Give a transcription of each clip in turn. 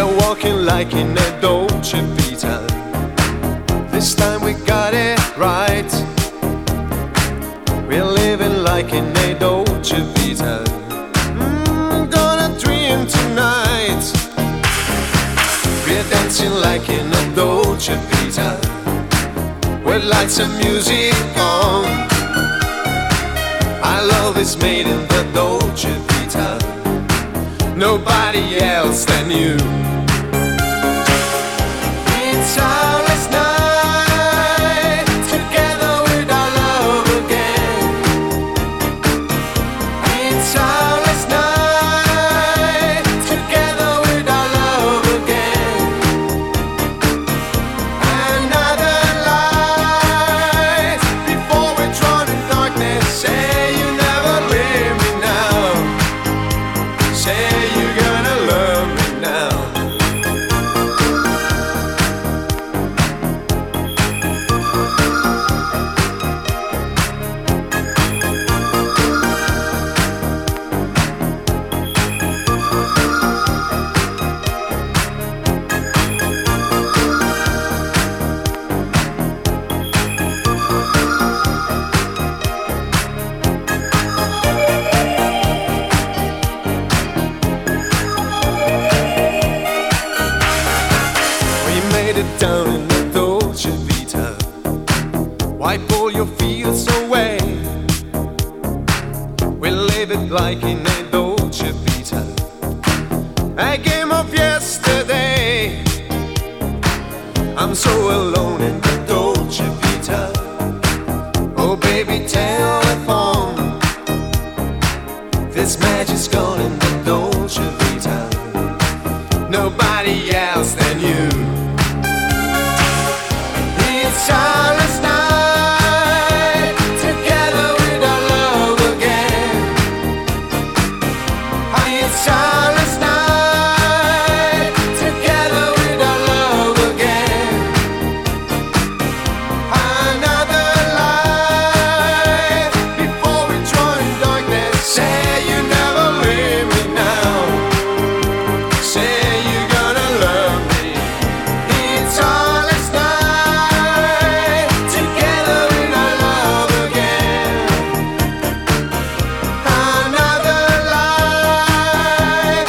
walking like in a Dolce Vita. This time we got it right. We're living like in a Dolce Vita. Gonna dream tonight. We're dancing like in a Dolce Vita, with lights and music on. Our love is made in the Dolce Vita, nobody else than you. It's our last night together with our love again. It's our last night together with our love again. Another light before we're drawn in darkness. Say you never leave me now. Say you're gonna love me now. Down in the Dolce Vita, wipe all your fears away. We live it like in a Dolce Vita, a game of yesterday. I'm so alone in the Dolce Vita. Oh baby, telephone. This magic's gone in the Dolce Vita, nobody else than you. It's our last night together with our love again. It's our last night together with our love again. Another light before we join darkness. Say you never leave me now. Say you're gonna love me. It's our last night. Another light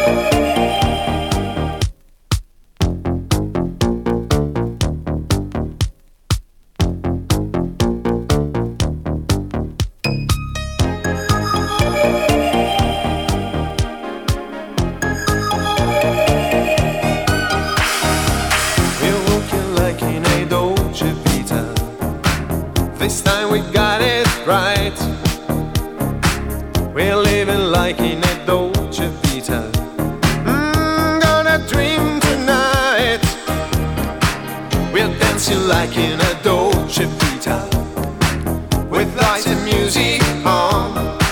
This time we got it right. We're living like in a Dolce Vita. Gonna dream tonight. We're dancing like in a Dolce Vita, with lights and music on.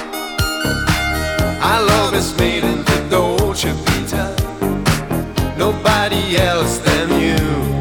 Our love is made in the Dolce Vita. Nobody else than you.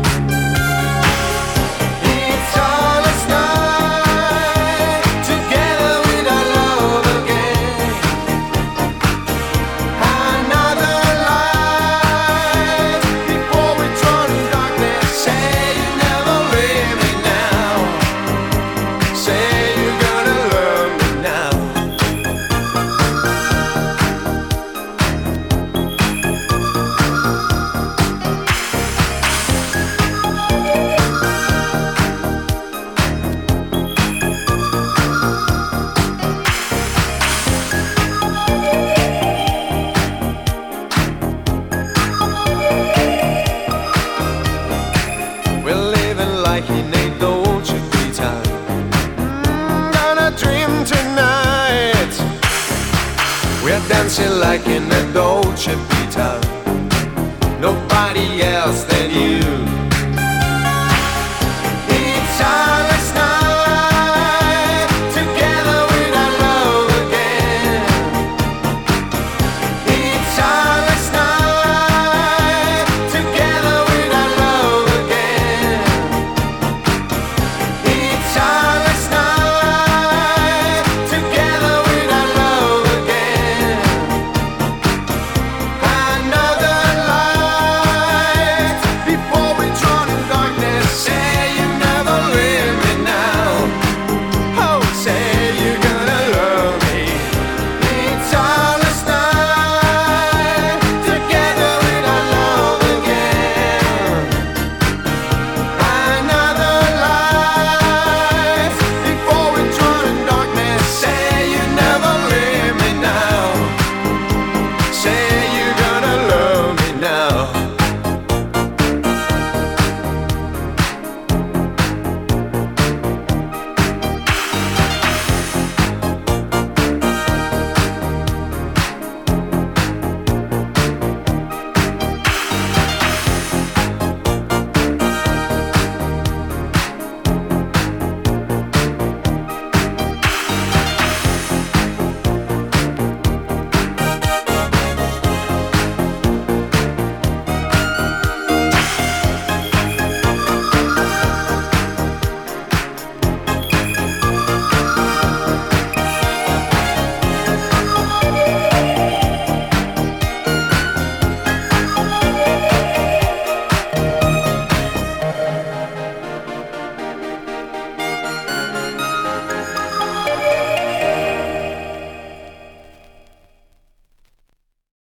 Like in a Dolce Vita. Gonna dream tonight. We're dancing like in a Dolce Vita. Nobody else than you.